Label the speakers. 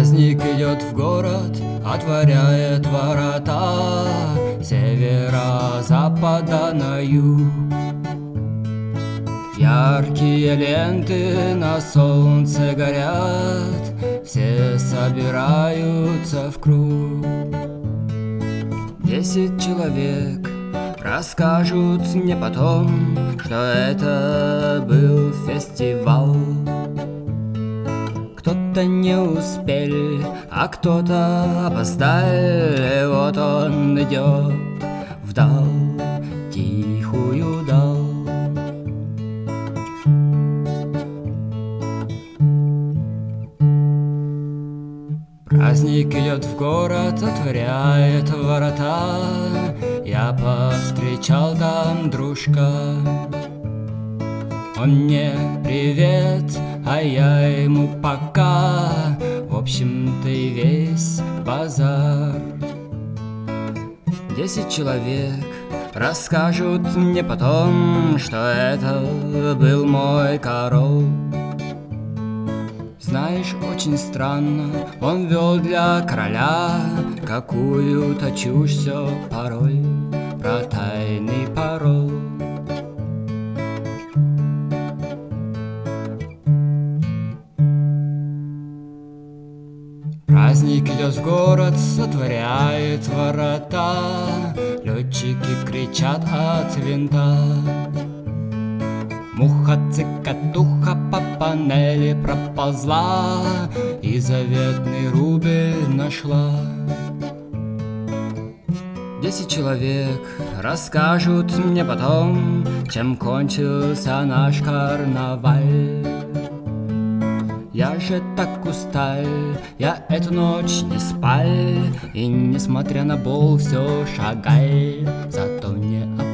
Speaker 1: Праздник идет в город, отворяет ворота севера-запада на юг. Яркие ленты на солнце горят, все собираются в круг. 10 человек расскажут мне потом, что это был фестиваль. Кто-то не успел, а кто-то опоздал, и вот он идет вдаль, тихую даль. Праздник идет в город, отворяет ворота. Я повстречал там дружка. Он мне привет, а я ему пока. В общем-то и весь базар. 10 человек расскажут мне потом, что это был мой король. Знаешь, очень странно, он вел для короля какую-то чушь все порой про тайный пароль. Праздник идет в город, отворяет ворота, летчики кричат от винта. Муха-цикатуха по панели проползла и заветный рубль нашла. 10 человек расскажут мне потом, чем кончился наш карнаваль. Я же так устал, я эту ночь не спал, и несмотря на боль все шагал, зато не